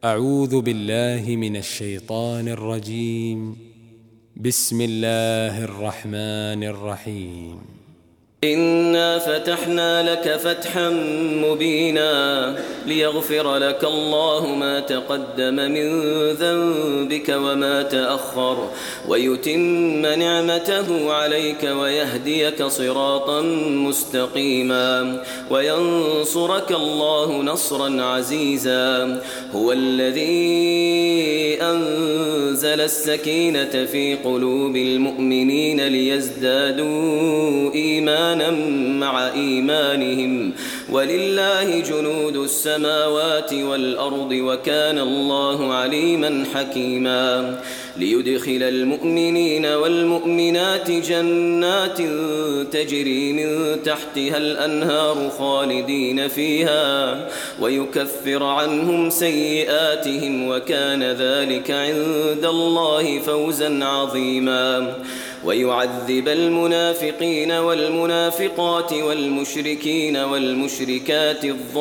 أعوذ بالله من الشيطان الرجيم. بسم الله الرحمن الرحيم. إنا فتحنا لك فتحا مبينا ليغفر لك الله ما تقدم من ذنبك وما تأخر ويتم نعمته عليك ويهديك صراطا مستقيما وينصرك الله نصرا عزيزا. هو الذي أنزل السكينة في قلوب المؤمنين ليزدادوا إيمانا مع إيمانهم ولله جنود السماوات والأرض وكان الله عليما حكيما. ليدخل المؤمنين والمؤمنات جنات تجري من تحتها الأنهار خالدين فيها ويكفر عنهم سيئاتهم وكان ذلك عند الله فوزا عظيما. ويعذب المنافقين والمنافقات والمشركين والمشركات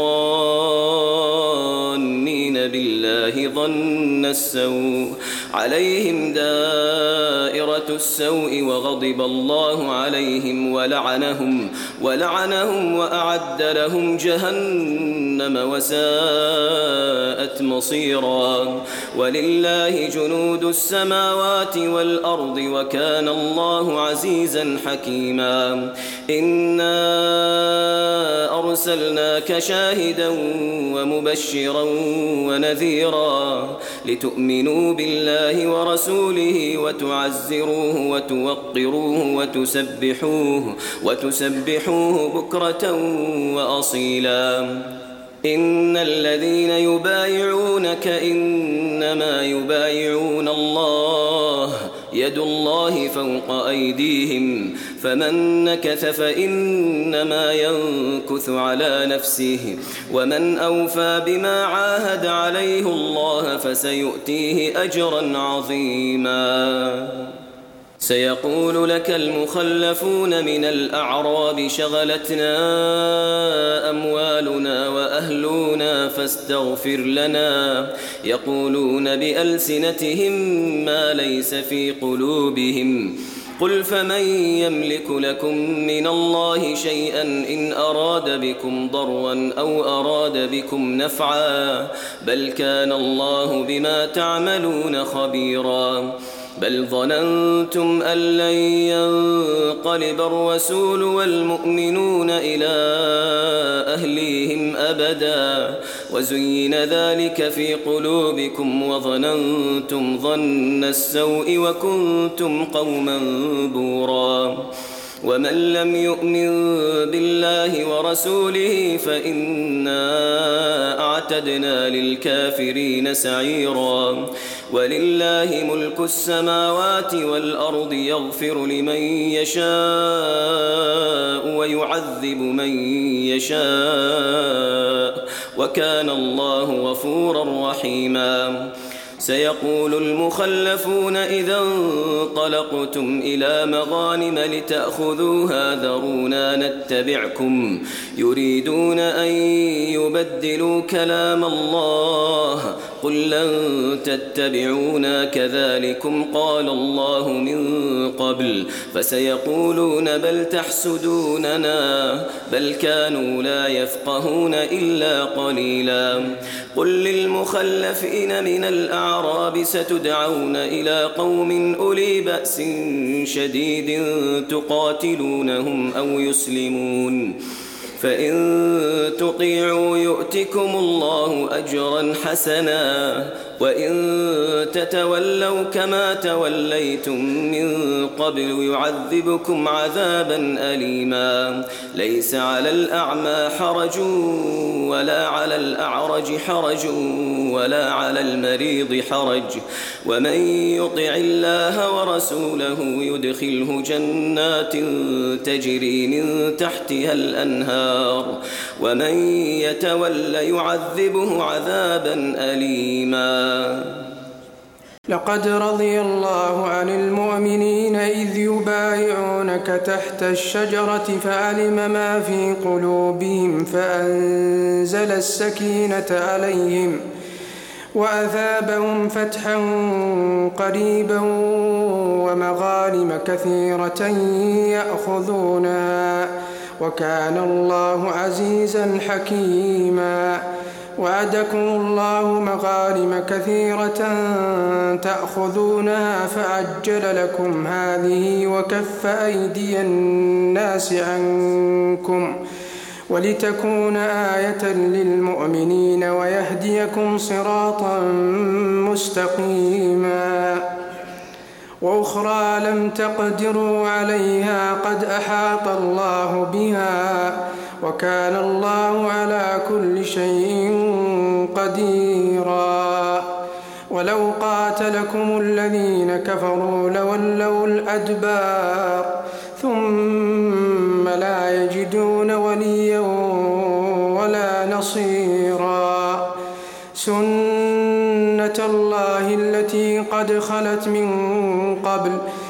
الظانين بالله ظن السوء عليهم دائرة السوء وغضب الله عليهم ولعنهم وأعد لهم جهنم وساءت مصيرا. ولله جنود السماوات والأرض وكان الله عزيزا حكيما. إنا أرسلناك شاهدا ومبشرا ونذيرا لتؤمنوا بالله ورسوله وتعزروه وتوقروه وتسبحوه بكرة وأصيلا. إن الذين يبايعونك إنما يبايعون الله يد الله فوق أيديهم فمن نكث فإنما ينكث على نفسه ومن أوفى بما عاهد عليه الله فسيؤتيه أجرا عظيما. سيقول لك المخلفون من الأعراب شغلتنا أموالنا وأهلنا فاستغفر لنا يقولون بألسنتهم ما ليس في قلوبهم قل فمن يملك لكم من الله شيئا إن أراد بكم ضرا أو أراد بكم نفعا بل كان الله بما تعملون خبيرا. بل ظننتم أن لن ينقلب الرسول والمؤمنون إلى أهليهم أبدا وزين ذلك في قلوبكم وظننتم ظن السوء وكنتم قوما بورا. ومن لم يؤمن بالله ورسوله فإنا أعتدنا للكافرين سعيرا. ولله ملك السماوات والأرض يغفر لمن يشاء ويعذب من يشاء وكان الله غفورا رحيما. سيقول المخلفون إذا انطلقتم إلى مغانم لتأخذوها ذرونا نتبعكم يريدون أن يبدلوا كلام الله قل لن تتبعونا كذلكم قال الله من قبل فسيقولون بل تحسدوننا بل كانوا لا يفقهون إلا قليلا. قل للمخلفين من الأعراب ستدعون إلى قوم أولي بأس شديد تقاتلونهم أو يسلمون فإن تطيعوا يؤتكم الله أجرا حسنا وإن تتولوا كما توليتم من قبل يعذبكم عذابا أليما. ليس على الأعمى حرج ولا على الأعرج حرج ولا على المريض حرج ومن يطع الله ورسوله يدخله جنات تجري من تحتها الأنهار ومن يتول يعذبه عذابا أليما. لقد رضي الله عن المؤمنين إذ يبايعونك تحت الشجرة فعلم ما في قلوبهم فأنزل السكينة عليهم وأثابهم فتحا قريبا ومغانم كثيرة يأخذونها وكان الله عزيزا حكيما. وعدكم الله مغانم كثيرة تأخذونها فعجل لكم هذه وكف أيدي الناس عنكم ولتكون آية للمؤمنين ويهديكم صراطا مستقيما. وأخرى لم تقدروا عليها قد أحاط الله بها وكان الله على كل شيء قديرا. ولو قاتلكم الذين كفروا لولوا الأدبار ثم لا يجدون وليا ولا نصيرا. سنة الله التي قد خلت من قبل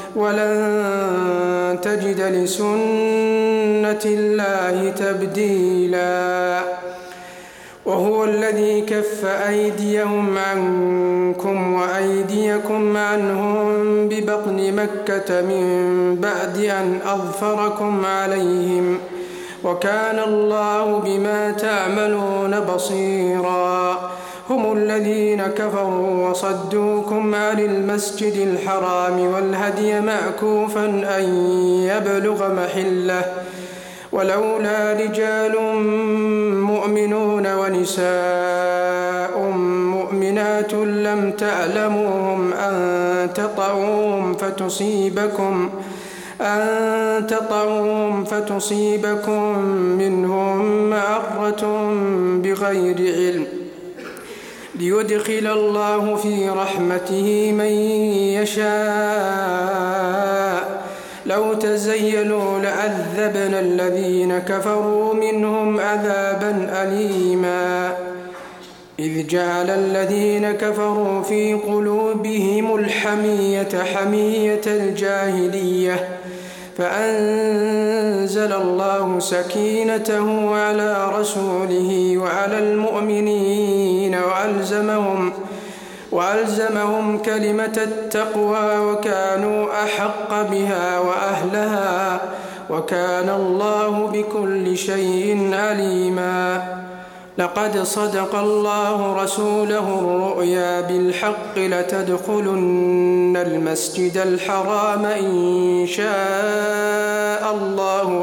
ولن تجد لسنة الله تبديلا. وهو الذي كف أيديهم عنكم وأيديكم عنهم ببطن مكة من بعد أن أظفركم عليهم وكان الله بما تعملون بصيرا. هم الذين كفروا وصدوكم عن المسجد الحرام والهدي معكوفا أن يبلغ محله ولولا رجال مؤمنون ونساء مؤمنات لم تعلموهم أن تطعوهم فتصيبكم منهم معرة بغير علم ليدخل الله في رحمته من يشاء. لو تزيلوا لعذبنا الذين كفروا منهم عذابا أليما. إذ جعل الذين كفروا في قلوبهم الحمية حمية الجاهلية فأنزل الله سكينته على رسوله وعلى المؤمنين وألزمهم كلمة التقوى وكانوا أحق بها وأهلها وكان الله بكل شيء عليما. لقد صدق الله رسوله الرؤيا بالحق لتدخلن المسجد الحرام إن شاء الله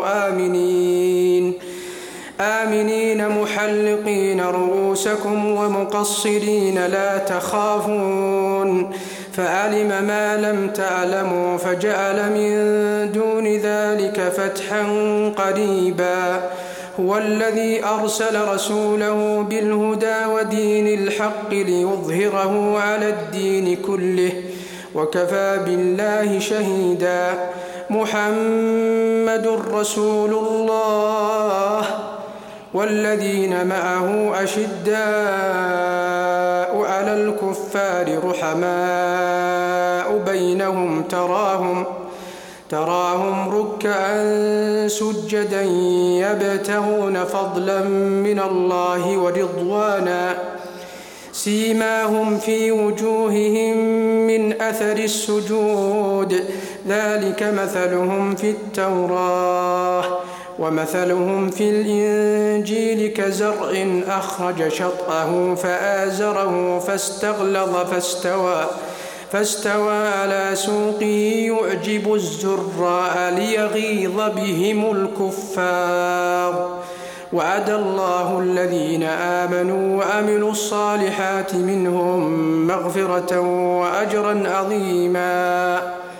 آمنين محلقين رؤوسكم ومقصرين لا تخافون فعلم ما لم تعلموا فجعل من دون ذلك فتحا قريبا. هو الذي أرسل رسوله بالهدى ودين الحق ليظهره على الدين كله وكفى بالله شهيدا. محمد رسول الله والذين معه أشداء على الكفار رحماء بينهم تراهم ركعا سجدا يبتغون فضلا من الله ورضوانا سيماهم في وجوههم من أثر السجود ذلك مثلهم في التوراة ومثلهم في الإنجيل كزرع أخرج شطأه فآزره فاستغلظ فاستوى على سوقه يعجب الزراء ليغيظ بهم الكفار. وعد الله الذين آمنوا وعملوا الصالحات منهم مغفرة وأجرا عظيما.